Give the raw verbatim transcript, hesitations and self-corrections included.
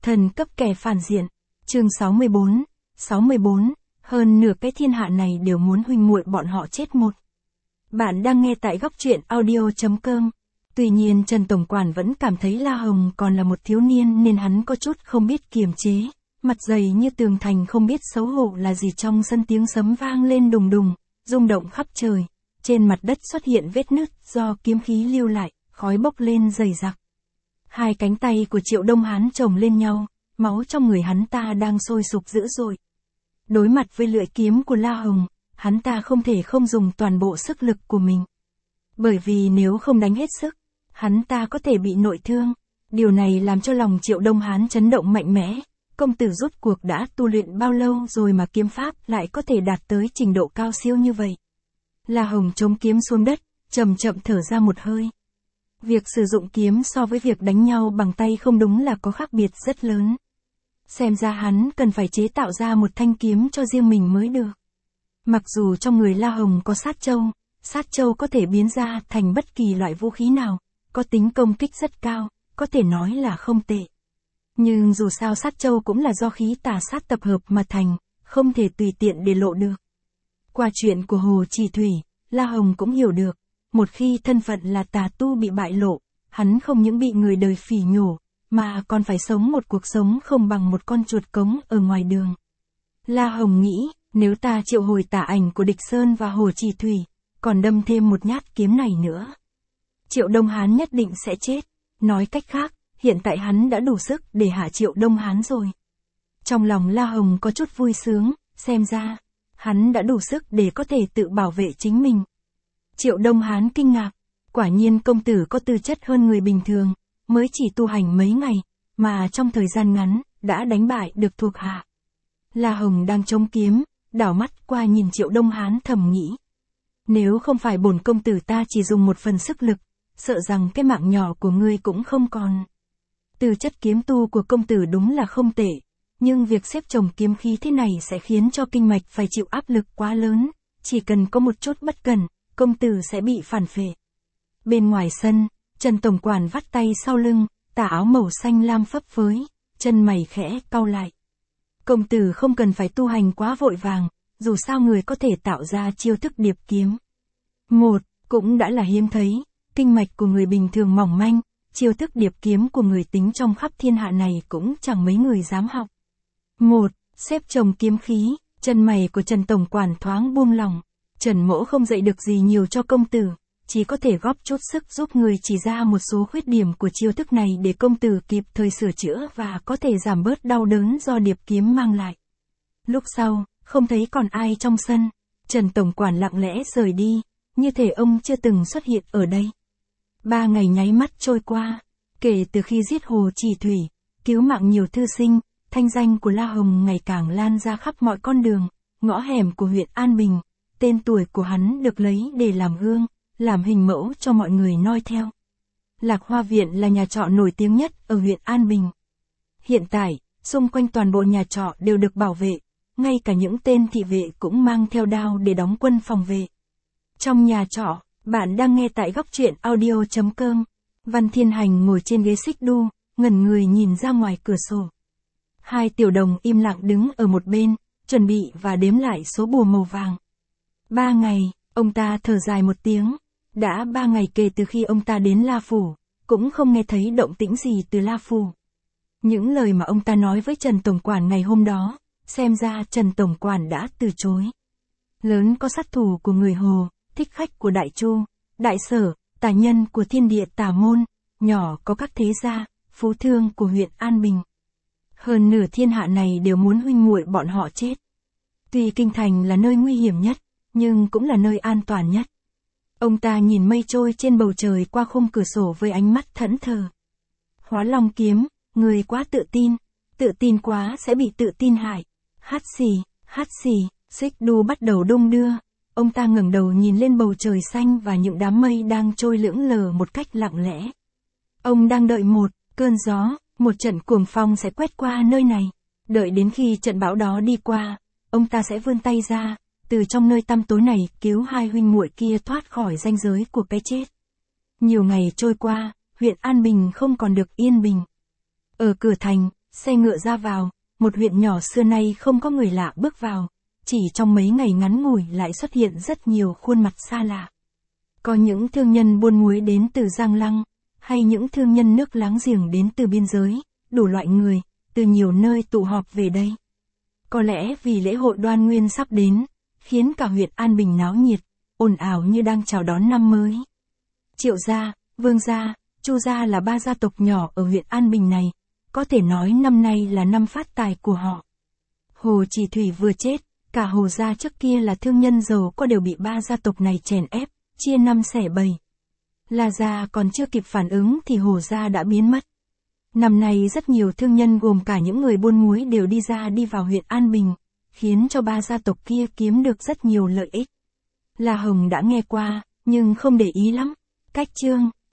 Thần cấp kẻ phản diện. Chương sáu mươi bốn. sáu mươi bốn. Hơn nửa cái thiên hạ này đều muốn huynh muội bọn họ chết một. Bạn đang nghe tại góc truyện audio chấm com. Tuy nhiên Trần Tổng Quản vẫn cảm thấy La Hồng còn là một thiếu niên nên hắn có chút không biết kiềm chế, mặt dày như tường thành không biết xấu hổ là gì. Trong sân tiếng sấm vang lên đùng đùng, rung động khắp trời, trên mặt đất xuất hiện vết nứt do kiếm khí lưu lại, khói bốc lên dày đặc. Hai cánh tay của Triệu Đông Hán chồng lên nhau, máu trong người hắn ta đang sôi sục dữ dội. Đối mặt với lưỡi kiếm của La Hồng, hắn ta không thể không dùng toàn bộ sức lực của mình. Bởi vì nếu không đánh hết sức, hắn ta có thể bị nội thương. Điều này làm cho lòng Triệu Đông Hán chấn động mạnh mẽ. Công tử rốt cuộc đã tu luyện bao lâu rồi mà kiếm pháp lại có thể đạt tới trình độ cao siêu như vậy. La Hồng chống kiếm xuống đất, chậm chậm thở ra một hơi. Việc sử dụng kiếm so với việc đánh nhau bằng tay không đúng là có khác biệt rất lớn. Xem ra hắn cần phải chế tạo ra một thanh kiếm cho riêng mình mới được. Mặc dù trong người La Hồng có sát châu, sát châu có thể biến ra thành bất kỳ loại vũ khí nào, có tính công kích rất cao, có thể nói là không tệ. Nhưng dù sao sát châu cũng là do khí tà sát tập hợp mà thành, không thể tùy tiện để lộ được. Qua chuyện của Hồ Chỉ Thủy, La Hồng cũng hiểu được, một khi thân phận là tà tu bị bại lộ, hắn không những bị người đời phỉ nhổ, mà còn phải sống một cuộc sống không bằng một con chuột cống ở ngoài đường. La Hồng nghĩ, nếu ta triệu hồi tà ảnh của Địch Sơn và Hồ Chỉ Thủy, còn đâm thêm một nhát kiếm này nữa, Triệu Đông Hán nhất định sẽ chết. Nói cách khác, hiện tại hắn đã đủ sức để hạ Triệu Đông Hán rồi. Trong lòng La Hồng có chút vui sướng, xem ra, hắn đã đủ sức để có thể tự bảo vệ chính mình. Triệu Đông Hán kinh ngạc, quả nhiên công tử có tư chất hơn người bình thường, mới chỉ tu hành mấy ngày, mà trong thời gian ngắn, đã đánh bại được thuộc hạ. La Hồng đang chống kiếm, đảo mắt qua nhìn Triệu Đông Hán thầm nghĩ. Nếu không phải bổn công tử ta chỉ dùng một phần sức lực, sợ rằng cái mạng nhỏ của ngươi cũng không còn. Tư chất kiếm tu của công tử đúng là không tệ, nhưng việc xếp chồng kiếm khí thế này sẽ khiến cho kinh mạch phải chịu áp lực quá lớn, chỉ cần có một chút bất cẩn, công tử sẽ bị phản phệ. Bên ngoài sân, Trần Tổng Quản vắt tay sau lưng, tà áo màu xanh lam phấp phới, chân mày khẽ cau lại. Công tử không cần phải tu hành quá vội vàng, dù sao người có thể tạo ra chiêu thức điệp kiếm. Một, cũng đã là hiếm thấy, kinh mạch của người bình thường mỏng manh, chiêu thức điệp kiếm của người tính trong khắp thiên hạ này cũng chẳng mấy người dám học. Một, xếp chồng kiếm khí, chân mày của Trần Tổng Quản thoáng buông lỏng. Trần Mỗ không dạy được gì nhiều cho công tử, chỉ có thể góp chút sức giúp người chỉ ra một số khuyết điểm của chiêu thức này để công tử kịp thời sửa chữa và có thể giảm bớt đau đớn do điệp kiếm mang lại. Lúc sau, không thấy còn ai trong sân, Trần Tổng Quản lặng lẽ rời đi, như thể ông chưa từng xuất hiện ở đây. Ba ngày nháy mắt trôi qua, kể từ khi giết Hồ Chỉ Thủy, cứu mạng nhiều thư sinh, thanh danh của La Hồng ngày càng lan ra khắp mọi con đường, ngõ hẻm của huyện An Bình. Tên tuổi của hắn được lấy để làm gương, làm hình mẫu cho mọi người noi theo. Lạc Hoa Viện là nhà trọ nổi tiếng nhất ở huyện An Bình. Hiện tại, xung quanh toàn bộ nhà trọ đều được bảo vệ, ngay cả những tên thị vệ cũng mang theo đao để đóng quân phòng vệ. Trong nhà trọ, bạn đang nghe tại góc truyện audio chấm com. Văn Thiên Hành ngồi trên ghế xích đu, ngẩn người nhìn ra ngoài cửa sổ. Hai tiểu đồng im lặng đứng ở một bên, chuẩn bị và đếm lại số bùa màu vàng. Ba ngày, ông ta thở dài một tiếng. Đã ba ngày kể từ khi ông ta đến La Phủ, cũng không nghe thấy động tĩnh gì từ La Phủ. Những lời mà ông ta nói với Trần Tổng Quản ngày hôm đó, xem ra Trần Tổng Quản đã từ chối. Lớn có sát thủ của người Hồ, thích khách của Đại Chu, Đại Sở, tà nhân của thiên địa tà môn, nhỏ có các thế gia, phú thương của huyện An Bình. Hơn nửa thiên hạ này đều muốn huynh muội bọn họ chết. Tuy kinh thành là nơi nguy hiểm nhất, nhưng cũng là nơi an toàn nhất. Ông ta nhìn mây trôi trên bầu trời qua khung cửa sổ với ánh mắt thẫn thờ. Hóa Long kiếm, người quá tự tin, tự tin quá sẽ bị tự tin hại. Hát xì, hát xì, xích đu bắt đầu đung đưa. Ông ta ngẩng đầu nhìn lên bầu trời xanh và những đám mây đang trôi lững lờ một cách lặng lẽ. Ông đang đợi một cơn gió, một trận cuồng phong sẽ quét qua nơi này. Đợi đến khi trận bão đó đi qua, ông ta sẽ vươn tay ra, từ trong nơi tăm tối này cứu hai huynh muội kia thoát khỏi ranh giới của cái chết. Nhiều ngày trôi qua, huyện An Bình không còn được yên bình. Ở cửa thành, Xe ngựa ra vào, một huyện nhỏ xưa nay không có người lạ bước vào, chỉ trong mấy ngày ngắn ngủi lại xuất hiện rất nhiều khuôn mặt xa lạ. Có những thương nhân buôn muối đến từ Giang Lăng, hay những thương nhân nước láng giềng đến từ biên giới, đủ loại người, từ nhiều nơi tụ họp về đây. Có lẽ vì lễ hội Đoan Nguyên sắp đến, khiến cả huyện An Bình náo nhiệt, ồn ào như đang chào đón năm mới. Triệu gia, Vương gia, Chu gia là ba gia tộc nhỏ ở huyện An Bình này, có thể nói năm nay là năm phát tài của họ. Hồ Chỉ Thủy vừa chết, cả Hồ gia trước kia là thương nhân giàu có đều bị ba gia tộc này chèn ép, chia năm xẻ bảy. La gia còn chưa kịp phản ứng thì Hồ gia đã biến mất. Năm nay rất nhiều thương nhân gồm cả những người buôn muối đều đi ra đi vào huyện An Bình, khiến cho ba gia tộc kia kiếm được rất nhiều lợi ích. La Hồng đã nghe qua, nhưng không để ý lắm. Cách chương